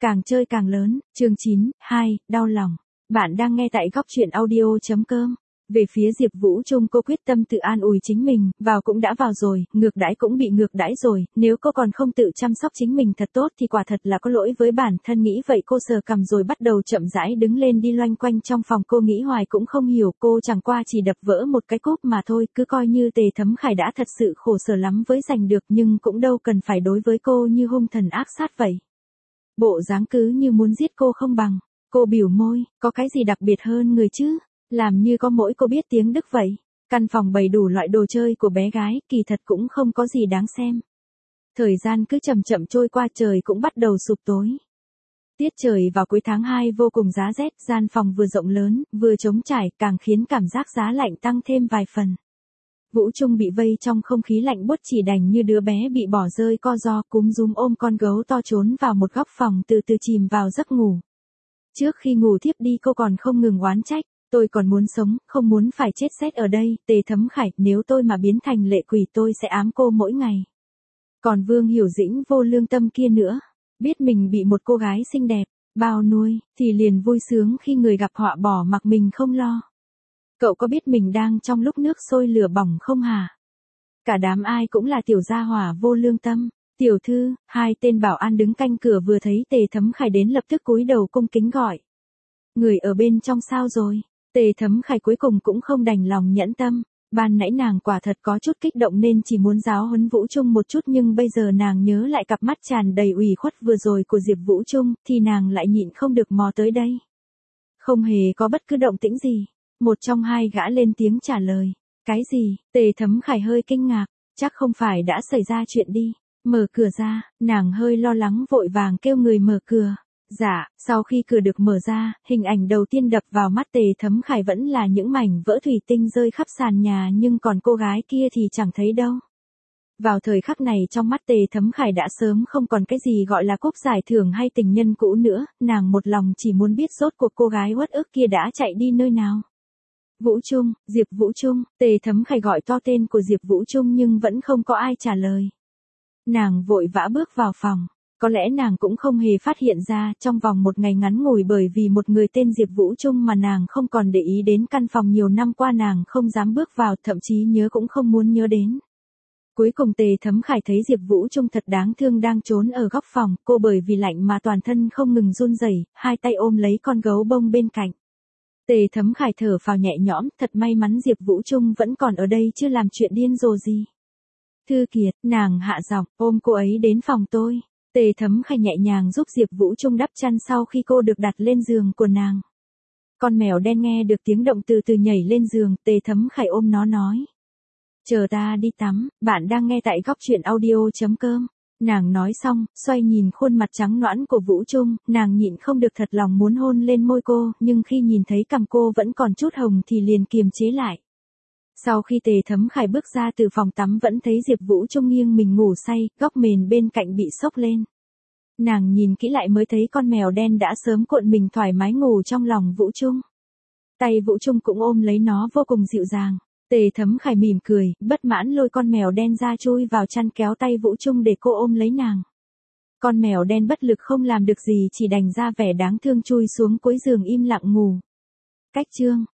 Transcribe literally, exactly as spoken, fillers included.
Càng chơi càng lớn, chương chín, hai, đau lòng. Bạn đang nghe tại góc chuyện audio.com. Về phía Diệp Vũ Trung, cô quyết tâm tự an ủi chính mình, vào cũng đã vào rồi, ngược đãi cũng bị ngược đãi rồi, nếu cô còn không tự chăm sóc chính mình thật tốt thì quả thật là có lỗi với bản thân. Nghĩ vậy cô sờ cằm rồi bắt đầu chậm rãi đứng lên đi loanh quanh trong phòng. Cô nghĩ hoài cũng không hiểu, cô chẳng qua chỉ đập vỡ một cái cúp mà thôi, cứ coi như Tề Thấm Khải đã thật sự khổ sở lắm với giành được, nhưng cũng đâu cần phải đối với cô như hung thần ác sát vậy. Bộ dáng cứ như muốn giết cô không bằng. Cô bỉu môi, có cái gì đặc biệt hơn người chứ? Làm như có mỗi cô biết tiếng Đức vậy. Căn phòng bày đủ loại đồ chơi của bé gái, kỳ thật cũng không có gì đáng xem. Thời gian cứ chậm chậm trôi qua, trời cũng bắt đầu sụp tối. Tiết trời vào cuối tháng hai vô cùng giá rét, gian phòng vừa rộng lớn, vừa trống trải, càng khiến cảm giác giá lạnh tăng thêm vài phần. Vũ Trung bị vây trong không khí lạnh buốt, chỉ đành như đứa bé bị bỏ rơi co ro, cúm rúm ôm con gấu to trốn vào một góc phòng, từ từ chìm vào giấc ngủ. Trước khi ngủ thiếp đi cô còn không ngừng oán trách, tôi còn muốn sống, không muốn phải chết rét ở đây. Tề Thấm Khải, nếu tôi mà biến thành lệ quỷ tôi sẽ ám cô mỗi ngày. Còn Vương Hiểu Dĩnh vô lương tâm kia nữa, biết mình bị một cô gái xinh đẹp bao nuôi, thì liền vui sướng khi người gặp họa bỏ mặc mình không lo. Cậu có biết mình đang trong lúc nước sôi lửa bỏng không hả? Cả đám ai cũng là tiểu gia hỏa vô lương tâm. Tiểu thư, hai tên bảo an đứng canh cửa vừa thấy Tề Thấm Khải đến lập tức cúi đầu cung kính gọi. Người ở bên trong sao rồi? Tề Thấm Khải cuối cùng cũng không đành lòng nhẫn tâm. Ban nãy nàng quả thật có chút kích động nên chỉ muốn giáo huấn Vũ Trung một chút, nhưng bây giờ nàng nhớ lại cặp mắt tràn đầy ủy khuất vừa rồi của Diệp Vũ Trung, thì nàng lại nhịn không được mò tới đây. Không hề có bất cứ động tĩnh gì. Một trong hai gã lên tiếng trả lời. Cái gì? Tề Thấm Khải hơi kinh ngạc. Chắc không phải đã xảy ra chuyện đi. Mở cửa ra, nàng hơi lo lắng vội vàng kêu người mở cửa. Dạ, sau khi cửa được mở ra, hình ảnh đầu tiên đập vào mắt Tề Thấm Khải vẫn là những mảnh vỡ thủy tinh rơi khắp sàn nhà, nhưng còn cô gái kia thì chẳng thấy đâu. Vào thời khắc này trong mắt Tề Thấm Khải đã sớm không còn cái gì gọi là cúp giải thưởng hay tình nhân cũ nữa, nàng một lòng chỉ muốn biết rốt cuộc cô gái uất ức kia đã chạy đi nơi nào. Vũ Trung, Diệp Vũ Trung, Tề Thấm Khải gọi to tên của Diệp Vũ Trung nhưng vẫn không có ai trả lời. Nàng vội vã bước vào phòng. Có lẽ nàng cũng không hề phát hiện ra, trong vòng một ngày ngắn ngủi bởi vì một người tên Diệp Vũ Trung mà nàng không còn để ý đến căn phòng nhiều năm qua, nàng không dám bước vào, thậm chí nhớ cũng không muốn nhớ đến. Cuối cùng Tề Thấm Khải thấy Diệp Vũ Trung thật đáng thương đang trốn ở góc phòng, cô bởi vì lạnh mà toàn thân không ngừng run rẩy, hai tay ôm lấy con gấu bông bên cạnh. Tề Thấm Khải thở phào nhẹ nhõm, thật may mắn Diệp Vũ Trung vẫn còn ở đây chứ làm chuyện điên rồ gì. Thư Kiệt, nàng hạ giọng, ôm cô ấy đến phòng tôi. Tề Thấm Khải nhẹ nhàng giúp Diệp Vũ Trung đắp chăn sau khi cô được đặt lên giường của nàng. Con mèo đen nghe được tiếng động từ từ nhảy lên giường, Tề Thấm Khải ôm nó nói. Chờ ta đi tắm, bạn đang nghe tại góc chuyện audio.com. Nàng nói xong, xoay nhìn khuôn mặt trắng nõn của Vũ Trung, nàng nhịn không được thật lòng muốn hôn lên môi cô, nhưng khi nhìn thấy cằm cô vẫn còn chút hồng thì liền kiềm chế lại. Sau khi Tề Thấm Khải bước ra từ phòng tắm vẫn thấy Diệp Vũ Trung nghiêng mình ngủ say, góc mền bên cạnh bị xốc lên. Nàng nhìn kỹ lại mới thấy con mèo đen đã sớm cuộn mình thoải mái ngủ trong lòng Vũ Trung. Tay Vũ Trung cũng ôm lấy nó vô cùng dịu dàng. Tề Thấm Khải mỉm cười, bất mãn lôi con mèo đen ra chui vào chăn, kéo tay Vũ Trung để cô ôm lấy nàng. Con mèo đen bất lực không làm được gì, chỉ đành ra vẻ đáng thương chui xuống cuối giường im lặng ngủ. Cách chương